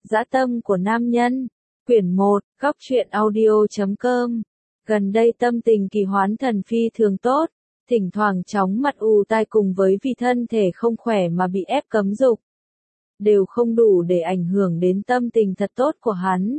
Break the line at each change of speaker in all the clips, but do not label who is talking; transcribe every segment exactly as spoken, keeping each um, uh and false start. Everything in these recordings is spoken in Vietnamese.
Dã tâm của nam nhân. Quyển một, góc truyện audio chấm com. Gần đây tâm tình Kỳ Hoán Thần phi thường tốt, thỉnh thoảng chóng mặt ù tai cùng với vì thân thể không khỏe mà bị ép cấm dục, đều không đủ để ảnh hưởng đến tâm tình thật tốt của hắn.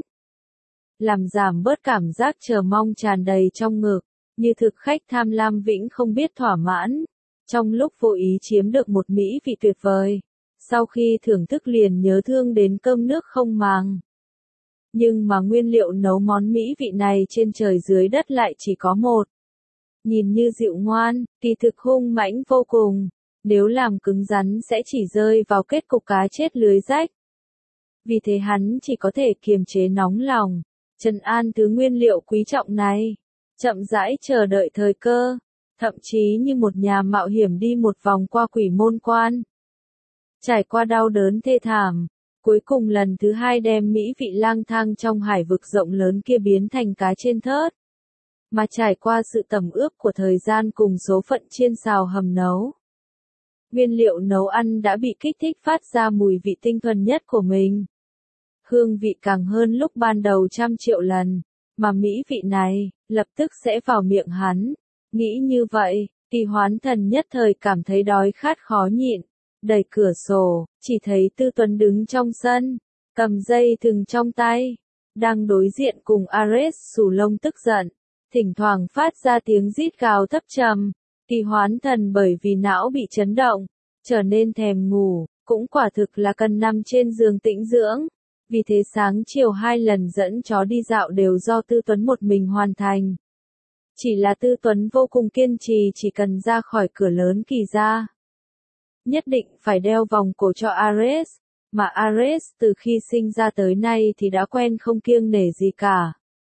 Làm giảm bớt cảm giác chờ mong tràn đầy trong ngực, như thực khách tham lam vĩnh không biết thỏa mãn, trong lúc vô ý chiếm được một mỹ vị tuyệt vời, sau khi thưởng thức liền nhớ thương đến cơm nước không màng. Nhưng mà nguyên liệu nấu món mỹ vị này trên trời dưới đất lại chỉ có một. Nhìn như dịu ngoan, kỳ thực hung mãnh vô cùng, nếu làm cứng rắn sẽ chỉ rơi vào kết cục cá chết lưới rách. Vì thế hắn chỉ có thể kiềm chế nóng lòng, trấn an thứ nguyên liệu quý trọng này, chậm rãi chờ đợi thời cơ, thậm chí như một nhà mạo hiểm đi một vòng qua quỷ môn quan. Trải qua đau đớn thê thảm, cuối cùng lần thứ hai đem mỹ vị lang thang trong hải vực rộng lớn kia biến thành cá trên thớt. Mà trải qua sự tẩm ướp của thời gian cùng số phận chiên xào hầm nấu, nguyên liệu nấu ăn đã bị kích thích phát ra mùi vị tinh thuần nhất của mình. Hương vị càng hơn lúc ban đầu trăm triệu lần, mà mỹ vị này, lập tức sẽ vào miệng hắn. Nghĩ như vậy, Kỳ Hoán Thần nhất thời cảm thấy đói khát khó nhịn. Đẩy cửa sổ, chỉ thấy Tư Tuấn đứng trong sân, cầm dây thừng trong tay, đang đối diện cùng Ares xù lông tức giận, thỉnh thoảng phát ra tiếng rít gào thấp trầm. Kỳ Hoán Thần bởi vì não bị chấn động, trở nên thèm ngủ, cũng quả thực là cần nằm trên giường tĩnh dưỡng. Vì thế sáng chiều hai lần dẫn chó đi dạo đều do Tư Tuấn một mình hoàn thành. Chỉ là Tư Tuấn vô cùng kiên trì, chỉ cần ra khỏi cửa lớn Kỳ gia, nhất định phải đeo vòng cổ cho Ares, mà Ares từ khi sinh ra tới nay thì đã quen không kiêng nể gì cả.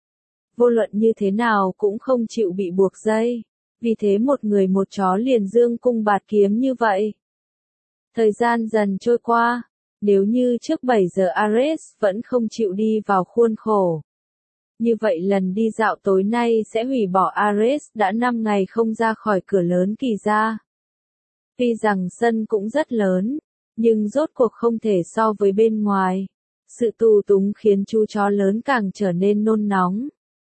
Vô luận như thế nào cũng không chịu bị buộc dây, vì thế một người một chó liền dương cung bạt kiếm như vậy. Thời gian dần trôi qua, nếu như trước bảy giờ Ares vẫn không chịu đi vào khuôn khổ, như vậy lần đi dạo tối nay sẽ hủy bỏ Ares đã năm ngày không ra khỏi cửa lớn Kỳ gia. Tuy rằng sân cũng rất lớn, nhưng rốt cuộc không thể so với bên ngoài. Sự tù túng khiến chú chó lớn càng trở nên nôn nóng.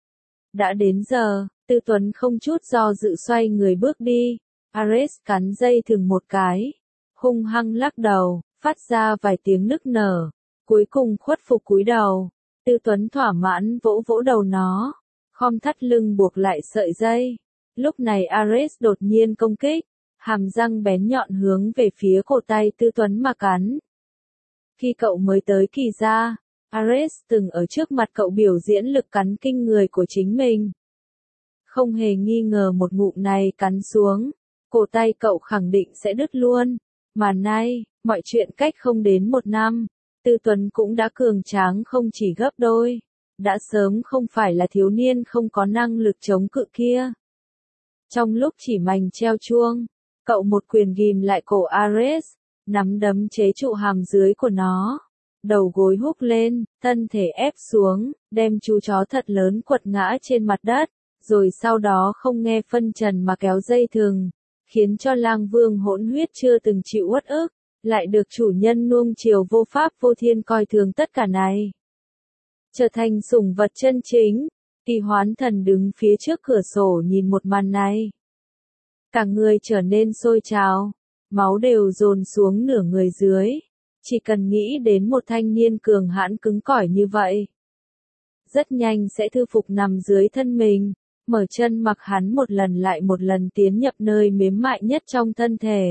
Đã đến giờ, Tư Tuấn không chút do dự xoay người bước đi. Ares cắn dây thừng một cái, hung hăng lắc đầu, phát ra vài tiếng nức nở, cuối cùng khuất phục cúi đầu. Tư Tuấn thỏa mãn vỗ vỗ đầu nó, khom thắt lưng buộc lại sợi dây. Lúc này Ares đột nhiên công kích, hàm răng bén nhọn hướng về phía cổ tay Tư Tuấn mà cắn. Khi cậu mới tới Kỳ gia, Ares từng ở trước mặt cậu biểu diễn lực cắn kinh người của chính mình. Không hề nghi ngờ một ngụm này cắn xuống, cổ tay cậu khẳng định sẽ đứt luôn. Mà nay, mọi chuyện cách không đến một năm, Tư Tuấn cũng đã cường tráng không chỉ gấp đôi, đã sớm không phải là thiếu niên không có năng lực chống cự kia. Trong lúc chỉ mảnh treo chuông, cậu một quyền ghim lại cổ Ares, nắm đấm chế trụ hàm dưới của nó, đầu gối húc lên, thân thể ép xuống, đem chú chó thật lớn quật ngã trên mặt đất, rồi sau đó không nghe phân trần mà kéo dây thừng, khiến cho Lang Vương hỗn huyết chưa từng chịu uất ức, lại được chủ nhân nuông chiều vô pháp vô thiên coi thường tất cả này. Trở thành sủng vật chân chính, Kỳ Hoán Thần đứng phía trước cửa sổ nhìn một màn này. Cả người trở nên sôi trào, máu đều dồn xuống nửa người dưới, chỉ cần nghĩ đến một thanh niên cường hãn cứng cỏi như vậy, rất nhanh sẽ thư phục nằm dưới thân mình, mở chân mặc hắn một lần lại một lần tiến nhập nơi mềm mại nhất trong thân thể.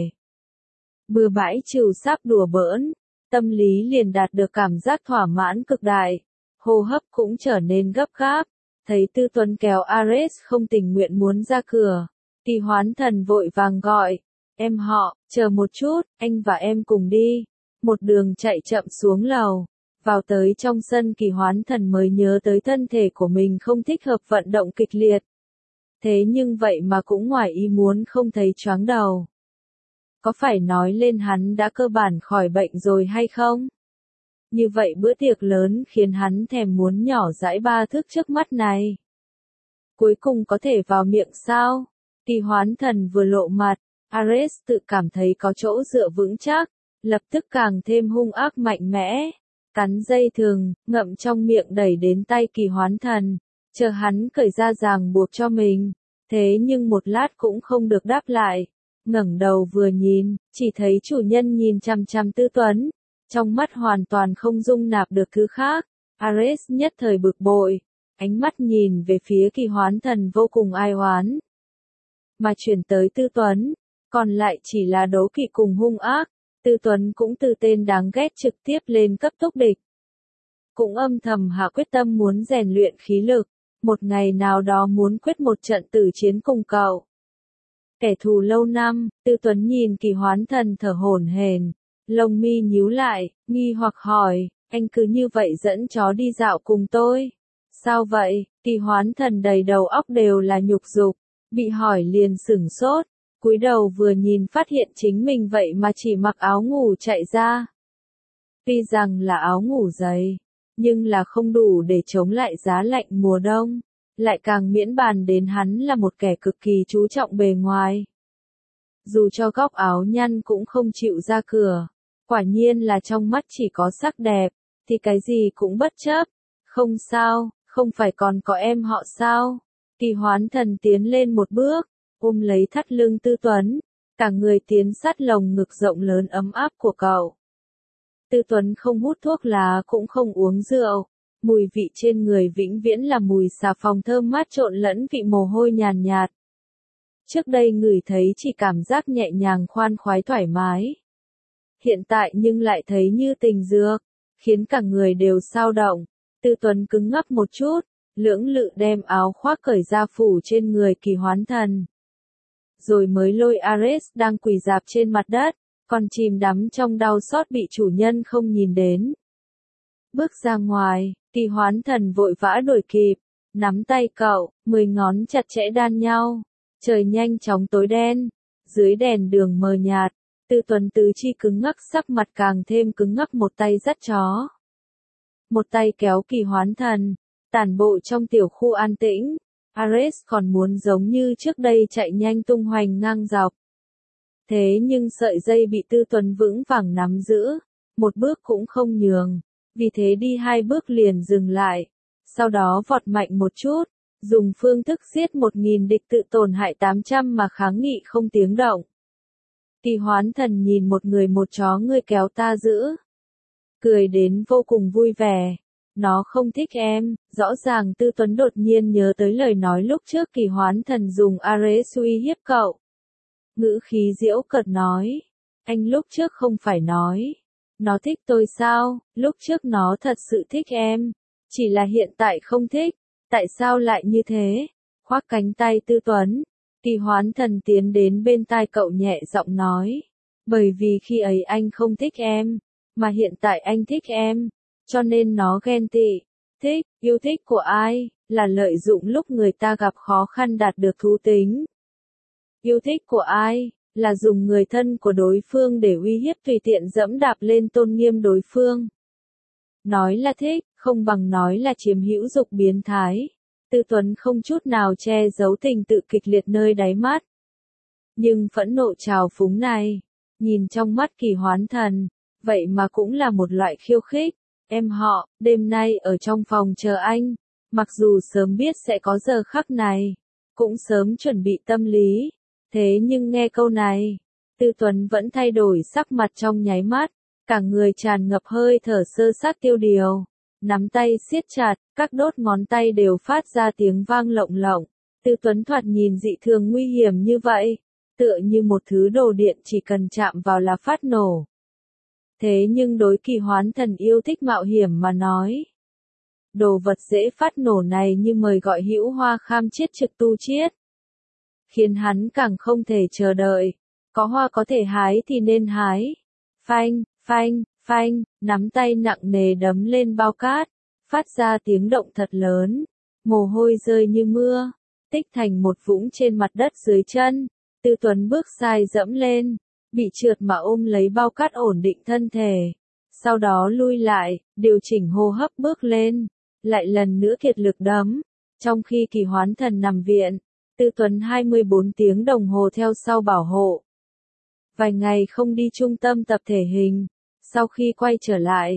Bừa bãi trừ sáp đùa bỡn, tâm lý liền đạt được cảm giác thỏa mãn cực đại, hô hấp cũng trở nên gấp gáp, thấy Tư Tuấn kéo Ares không tình nguyện muốn ra cửa. Kỳ Hoán Thần vội vàng gọi, em họ, chờ một chút, anh và em cùng đi. Một đường chạy chậm xuống lầu, vào tới trong sân Kỳ Hoán Thần mới nhớ tới thân thể của mình không thích hợp vận động kịch liệt. Thế nhưng vậy mà cũng ngoài ý muốn không thấy choáng đầu. Có phải nói lên hắn đã cơ bản khỏi bệnh rồi hay không? Như vậy bữa tiệc lớn khiến hắn thèm muốn nhỏ dãi ba thước trước mắt này. Cuối cùng có thể vào miệng sao? Kỳ Hoán Thần vừa lộ mặt, Ares tự cảm thấy có chỗ dựa vững chắc, lập tức càng thêm hung ác mạnh mẽ. cắn dây thừng, ngậm trong miệng đẩy đến tay Kỳ Hoán Thần, chờ hắn cởi ra ràng buộc cho mình. Thế nhưng một lát cũng không được đáp lại, ngẩng đầu vừa nhìn, chỉ thấy chủ nhân nhìn chằm chằm Tư Tuấn, trong mắt hoàn toàn không dung nạp được thứ khác. Ares nhất thời bực bội, ánh mắt nhìn về phía Kỳ Hoán Thần vô cùng ai oán. Mà chuyển tới Tư Tuấn, còn lại chỉ là đố kỵ cùng hung ác. Tư Tuấn cũng từ tên đáng ghét trực tiếp lên cấp túc địch. Cũng âm thầm hạ quyết tâm muốn rèn luyện khí lực, một ngày nào đó muốn quyết một trận tử chiến cùng cậu. Kẻ thù lâu năm, Tư Tuấn nhìn Kỳ Hoán Thần thở hổn hển, lông mi nhíu lại, nghi hoặc hỏi, anh cứ như vậy dẫn chó đi dạo cùng tôi? Sao vậy? Kỳ Hoán Thần đầy đầu óc đều là nhục dục, bị hỏi liền sửng sốt, cúi đầu vừa nhìn phát hiện chính mình vậy mà chỉ mặc áo ngủ chạy ra. Tuy rằng là áo ngủ dày, nhưng là không đủ để chống lại giá lạnh mùa đông, lại càng miễn bàn đến hắn là một kẻ cực kỳ chú trọng bề ngoài. Dù cho góc áo nhăn cũng không chịu ra cửa, quả nhiên là trong mắt chỉ có sắc đẹp, thì cái gì cũng bất chấp. Không sao, không phải còn có em họ sao? Kỳ Hoán Thần tiến lên một bước, ôm lấy thắt lưng Tư Tuấn, cả người tiến sát lồng ngực rộng lớn ấm áp của cậu. Tư Tuấn không hút thuốc lá cũng không uống rượu, mùi vị trên người vĩnh viễn là mùi xà phòng thơm mát trộn lẫn vị mồ hôi nhàn nhạt. Trước đây ngửi thấy chỉ cảm giác nhẹ nhàng khoan khoái thoải mái. Hiện tại nhưng lại thấy như tình dược, khiến cả người đều xao động. Tư Tuấn cứng ngắc một chút, lưỡng lự đem áo khoác cởi ra phủ trên người Kỳ Hoán Thần. Rồi mới lôi Ares đang quỳ rạp trên mặt đất, còn chìm đắm trong đau xót bị chủ nhân không nhìn đến. Bước ra ngoài, Kỳ Hoán Thần vội vã đuổi kịp, nắm tay cậu, mười ngón chặt chẽ đan nhau. Trời nhanh chóng tối đen, dưới đèn đường mờ nhạt, Tư Tuấn tứ chi cứng ngắc sắc mặt càng thêm cứng ngắc, một tay dắt chó. Một tay kéo Kỳ Hoán Thần, tản bộ trong tiểu khu an tĩnh. Ares còn muốn giống như trước đây chạy nhanh tung hoành ngang dọc. Thế nhưng sợi dây bị Tư Tuấn vững vàng nắm giữ, một bước cũng không nhường, vì thế đi hai bước liền dừng lại, sau đó vọt mạnh một chút, dùng phương thức giết một nghìn địch tự tổn hại tám trăm mà kháng nghị không tiếng động. Kỳ Hoán Thần nhìn một người một chó ngươi kéo ta giữ, cười đến vô cùng vui vẻ. Nó không thích em, rõ ràng Tư Tuấn đột nhiên nhớ tới lời nói lúc trước Kỳ Hoán Thần dùng Ares uy hiếp cậu. Ngữ khí giễu cợt nói, anh lúc trước không phải nói, nó thích tôi sao? Lúc trước nó thật sự thích em, chỉ là hiện tại không thích, tại sao lại như thế? Khoác cánh tay Tư Tuấn, Kỳ Hoán Thần tiến đến bên tai cậu nhẹ giọng nói, bởi vì khi ấy anh không thích em, mà hiện tại anh thích em, cho nên nó ghen tị. Thích, yêu thích của ai, là lợi dụng lúc người ta gặp khó khăn đạt được thú tính. Yêu thích của ai, là dùng người thân của đối phương để uy hiếp tùy tiện dẫm đạp lên tôn nghiêm đối phương. Nói là thích, không bằng nói là chiếm hữu dục biến thái. Tư Tuấn không chút nào che giấu tình tự kịch liệt nơi đáy mắt. Nhưng phẫn nộ trào phúng này, nhìn trong mắt Kỳ Hoán Thần, vậy mà cũng là một loại khiêu khích. Em họ, đêm nay ở trong phòng chờ anh, mặc dù sớm biết sẽ có giờ khắc này, cũng sớm chuẩn bị tâm lý, thế nhưng nghe câu này, Tư Tuấn vẫn thay đổi sắc mặt trong nháy mắt, cả người tràn ngập hơi thở sơ sát tiêu điều, nắm tay siết chặt, các đốt ngón tay đều phát ra tiếng vang lộng lộng. Tư Tuấn thoạt nhìn dị thường nguy hiểm như vậy, tựa như một thứ đồ điện chỉ cần chạm vào là phát nổ. Thế nhưng đối Kỳ Hoán Thần yêu thích mạo hiểm mà nói, đồ vật dễ phát nổ này như mời gọi hữu hoa kham chiết trực tu chiết, khiến hắn càng không thể chờ đợi, có hoa có thể hái thì nên hái. Phanh, phanh, phanh, nắm tay nặng nề đấm lên bao cát, phát ra tiếng động thật lớn, mồ hôi rơi như mưa, tích thành một vũng trên mặt đất dưới chân. Tư Tuấn bước sai dẫm lên, bị trượt mà ôm lấy bao cát ổn định thân thể, sau đó lui lại, điều chỉnh hô hấp bước lên, lại lần nữa kiệt lực đấm. Trong khi Kỳ Hoán Thần nằm viện, Tư Tuấn hai mươi bốn tiếng đồng hồ theo sau bảo hộ. Vài ngày không đi trung tâm tập thể hình, sau khi quay trở lại,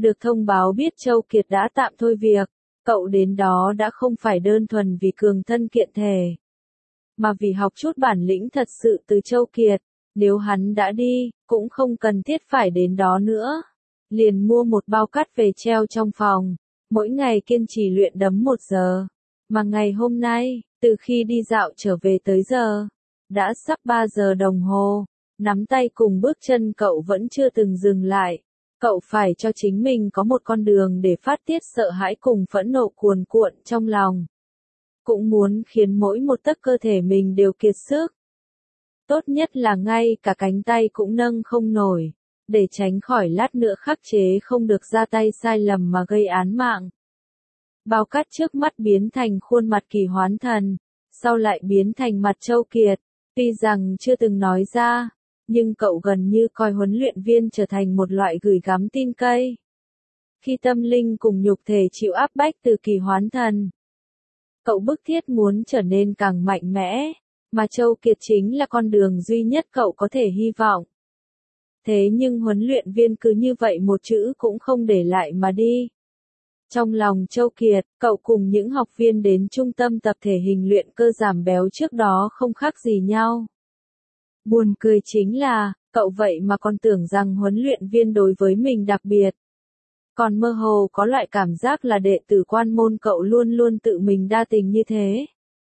Được thông báo biết Châu Kiệt đã tạm thôi việc, cậu đến đó đã không phải đơn thuần vì cường thân kiện thể, mà vì học chút bản lĩnh thật sự từ Châu Kiệt. Nếu hắn đã đi, cũng không cần thiết phải đến đó nữa. Liền mua một bao cát về treo trong phòng, mỗi ngày kiên trì luyện đấm một giờ. Mà ngày hôm nay, từ khi đi dạo trở về tới giờ, đã sắp ba giờ đồng hồ, nắm tay cùng bước chân cậu vẫn chưa từng dừng lại. Cậu phải cho chính mình có một con đường để phát tiết sợ hãi cùng phẫn nộ cuồn cuộn trong lòng. Cũng muốn khiến mỗi một tấc cơ thể mình đều kiệt sức. Tốt nhất là ngay cả cánh tay cũng nâng không nổi, để tránh khỏi lát nữa khắc chế không được ra tay sai lầm mà gây án mạng. Bao cát trước mắt biến thành khuôn mặt Kỳ Hoán Thần, sau lại biến thành mặt Châu Kiệt. Tuy rằng chưa từng nói ra, nhưng cậu gần như coi huấn luyện viên trở thành một loại gửi gắm tin cậy. Khi tâm linh cùng nhục thể chịu áp bách từ Kỳ Hoán Thần, cậu bức thiết muốn trở nên càng mạnh mẽ, mà Châu Kiệt chính là con đường duy nhất cậu có thể hy vọng. Thế nhưng huấn luyện viên cứ như vậy một chữ cũng không để lại mà đi. Trong lòng Châu Kiệt, cậu cùng những học viên đến trung tâm tập thể hình luyện cơ giảm béo trước đó không khác gì nhau. Buồn cười chính là, cậu vậy mà còn tưởng rằng huấn luyện viên đối với mình đặc biệt. Còn mơ hồ có loại cảm giác là đệ tử quan môn cậu luôn luôn tự mình đa tình như thế.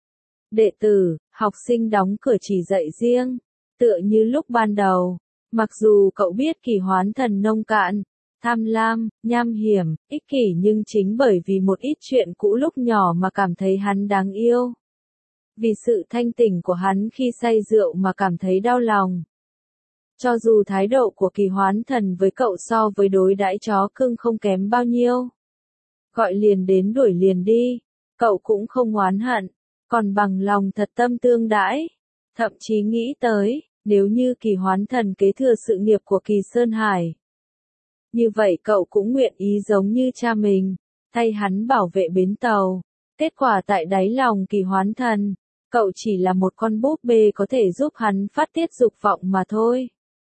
Đệ tử, học sinh đóng cửa chỉ dạy riêng, tựa như lúc ban đầu. Mặc dù cậu biết Kỳ Hoán Thần nông cạn, tham lam, nham hiểm, ích kỷ nhưng chính bởi vì một ít chuyện cũ lúc nhỏ mà cảm thấy hắn đáng yêu. Vì sự thanh tỉnh của hắn khi say rượu mà cảm thấy đau lòng. Cho dù thái độ của Kỳ Hoán Thần với cậu so với đối đãi chó cưng không kém bao nhiêu. Gọi liền đến đuổi liền đi, cậu cũng không oán hận, còn bằng lòng thật tâm tương đãi. Thậm chí nghĩ tới, nếu như Kỳ Hoán Thần kế thừa sự nghiệp của Kỳ Sơn Hải. Như vậy cậu cũng nguyện ý giống như cha mình, thay hắn bảo vệ bến tàu. Kết quả tại đáy lòng Kỳ Hoán Thần, cậu chỉ là một con búp bê có thể giúp hắn phát tiết dục vọng mà thôi.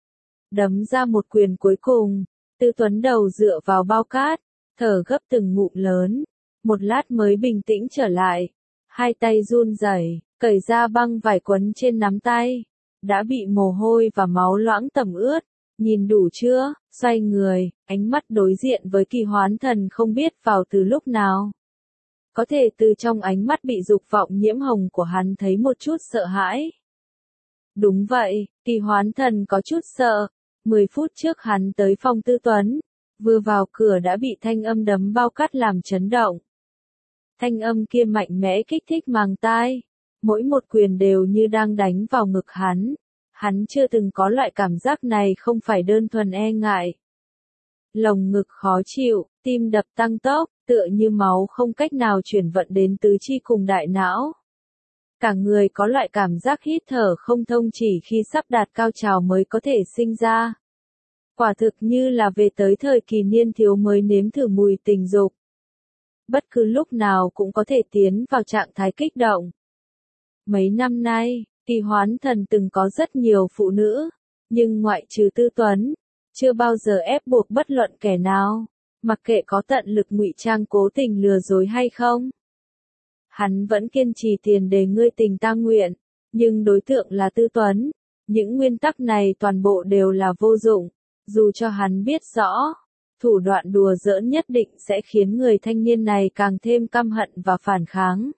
Đấm ra một quyền cuối cùng, Tư Tuấn đầu dựa vào bao cát, thở gấp từng ngụm lớn, một lát mới bình tĩnh trở lại. Hai tay run rẩy, cởi ra băng vải quấn trên nắm tay, đã bị mồ hôi và máu loãng tẩm ướt. Nhìn đủ chưa, xoay người, ánh mắt đối diện với Kỳ Hoán Thần không biết vào từ lúc nào. Có thể từ trong ánh mắt bị dục vọng nhiễm hồng của hắn thấy một chút sợ hãi. Đúng vậy, Kỳ Hoán Thần có chút sợ. Mười phút trước hắn tới phòng Tư Tuấn, vừa vào cửa đã bị thanh âm đấm bao cát làm chấn động. Thanh âm kia mạnh mẽ kích thích màng tai, mỗi một quyền đều như đang đánh vào ngực hắn. Hắn chưa từng có loại cảm giác này không phải đơn thuần e ngại. Lồng ngực khó chịu, tim đập tăng tốc, tựa như máu không cách nào chuyển vận đến tứ chi cùng đại não. Cả người có loại cảm giác hít thở không thông chỉ khi sắp đạt cao trào mới có thể sinh ra. Quả thực như là về tới thời kỳ niên thiếu mới nếm thử mùi tình dục. Bất cứ lúc nào cũng có thể tiến vào trạng thái kích động. Mấy năm nay, Kỳ Hoán Thần từng có rất nhiều phụ nữ, nhưng ngoại trừ Tư Tuấn, chưa bao giờ ép buộc bất luận kẻ nào, mặc kệ có tận lực ngụy trang cố tình lừa dối hay không. Hắn vẫn kiên trì tiền đề ngươi tình ta nguyện, nhưng đối tượng là Tư Tuấn. Những nguyên tắc này toàn bộ đều là vô dụng, dù cho hắn biết rõ, thủ đoạn đùa giỡn nhất định sẽ khiến người thanh niên này càng thêm căm hận và phản kháng.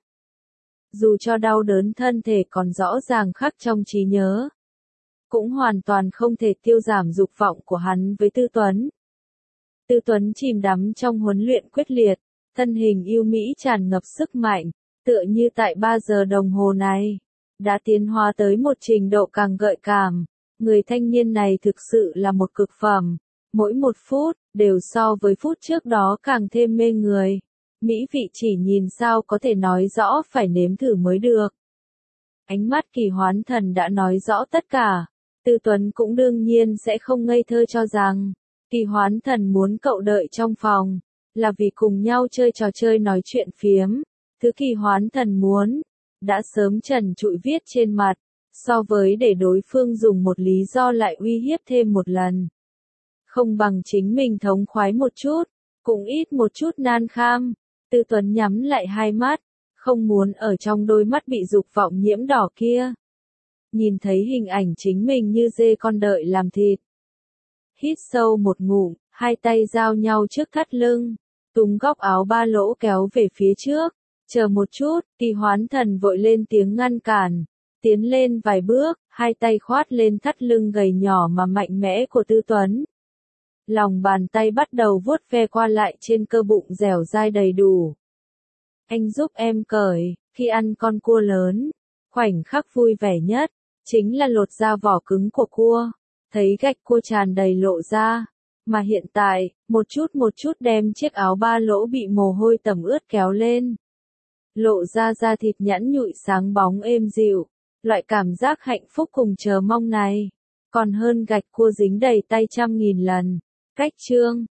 Dù cho đau đớn thân thể còn rõ ràng khắc trong trí nhớ, cũng hoàn toàn không thể tiêu giảm dục vọng của hắn với Tư Tuấn. Tư Tuấn chìm đắm trong huấn luyện quyết liệt, thân hình yêu mỹ tràn ngập sức mạnh, tựa như tại ba giờ đồng hồ này, đã tiến hóa tới một trình độ càng gợi cảm. Người thanh niên này thực sự là một cực phẩm, mỗi một phút, đều so với phút trước đó càng thêm mê người. Mỹ vị chỉ nhìn sao có thể nói rõ phải nếm thử mới được. Ánh mắt Kỳ Hoán Thần đã nói rõ tất cả. Tư Tuấn cũng đương nhiên sẽ không ngây thơ cho rằng, Kỳ Hoán Thần muốn cậu đợi trong phòng, là vì cùng nhau chơi trò chơi nói chuyện phiếm. Thứ Kỳ Hoán Thần muốn, đã sớm trần trụi viết trên mặt, so với để đối phương dùng một lý do lại uy hiếp thêm một lần. Không bằng chính mình thống khoái một chút, cũng ít một chút nan kham. Tư Tuấn nhắm lại hai mắt, không muốn ở trong đôi mắt bị dục vọng nhiễm đỏ kia. Nhìn thấy hình ảnh chính mình như dê con đợi làm thịt. Hít sâu một ngụm, hai tay giao nhau trước thắt lưng, túm góc áo ba lỗ kéo về phía trước. Chờ một chút, Kỳ Hoán Thần vội lên tiếng ngăn cản, tiến lên vài bước, hai tay khoát lên thắt lưng gầy nhỏ mà mạnh mẽ của Tư Tuấn. Lòng bàn tay bắt đầu vuốt ve qua lại trên cơ bụng dẻo dai đầy đủ. Anh giúp em cởi, khi ăn con cua lớn, khoảnh khắc vui vẻ nhất, chính là lột ra vỏ cứng của cua, thấy gạch cua tràn đầy lộ ra. Mà hiện tại, một chút một chút đem chiếc áo ba lỗ bị mồ hôi tẩm ướt kéo lên. Lộ ra da thịt nhẵn nhụi sáng bóng êm dịu, loại cảm giác hạnh phúc cùng chờ mong này, còn hơn gạch cua dính đầy tay trăm nghìn lần. Cách chương